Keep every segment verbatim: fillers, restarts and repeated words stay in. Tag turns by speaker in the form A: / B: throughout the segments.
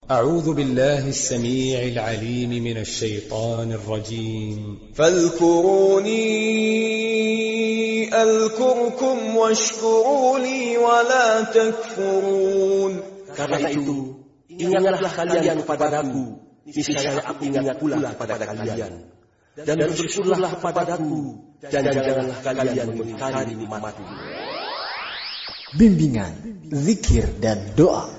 A: أعوذ بالله السميع العليم من الشيطان الرجيم
B: فاذكروني أذكركم واشكروا لي ولا تكفرون.
C: Karena itu, ingatlah kalian kepadaku, niscaya aku ingat pula kepada kalian. Dan bersyukurlah kepadaku, dan janganlah kalian mengingkari nikmatku.
D: Bimbingan, zikir dan doa.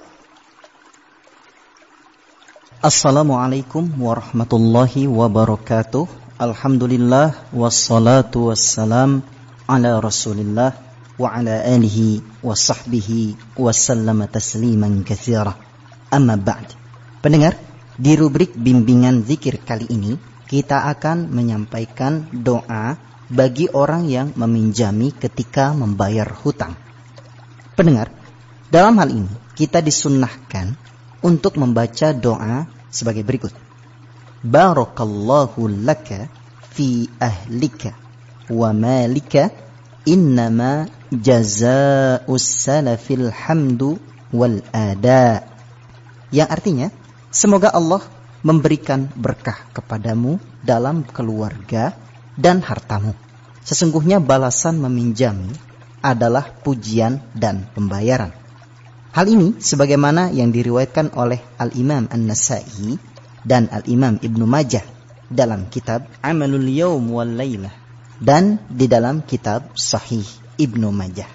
D: Assalamualaikum warahmatullahi wabarakatuh. Alhamdulillah wassalatu wassalam ala Rasulillah wa ala alihi wa sahbihi wa sallama tasliman katsira. Amma ba'd. Pendengar, di rubrik bimbingan zikir kali ini kita akan menyampaikan doa bagi orang yang meminjami ketika membayar hutang. Pendengar, dalam hal ini kita disunnahkan untuk membaca doa sebagai berikut. Barakallahu laka fi ahlika wa malika innama jazaa'us salafil hamdu wal ada. Yang artinya, semoga Allah memberikan berkah kepadamu dalam keluarga dan hartamu. Sesungguhnya balasan meminjami adalah pujian dan pembayaran. Hal ini sebagaimana yang diriwayatkan oleh Al-Imam An-Nasa'i dan Al-Imam Ibnu Majah dalam kitab Amalul Yawm wal Laylah dan di dalam kitab Sahih Ibnu Majah.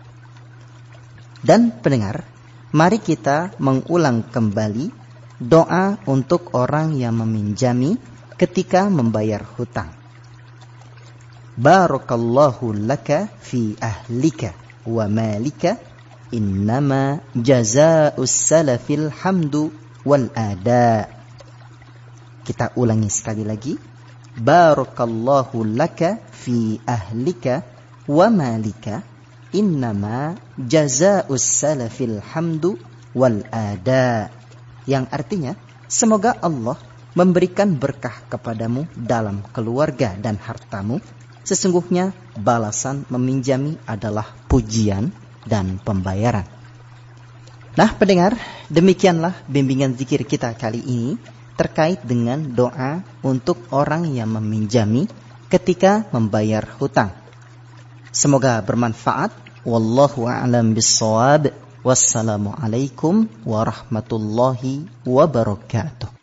D: Dan pendengar, mari kita mengulang kembali doa untuk orang yang meminjami ketika membayar hutang. Barakallahu laka fi ahlika wa malika innama jazaa'us salafil hamdu wal ada. Kita ulangi sekali lagi. Barakallahu laka fi ahlika wa malika innama jazaa'us salafil hamdu wal ada. Yang artinya, semoga Allah memberikan berkah kepadamu dalam keluarga dan hartamu. Sesungguhnya balasan meminjami adalah pujian dan pembayaran. Nah, pendengar, demikianlah bimbingan zikir kita kali ini terkait dengan doa untuk orang yang meminjami ketika membayar hutang. Semoga bermanfaat. Wallahu a'lam bissawab. Wassalamualaikum warahmatullahi wabarakatuh.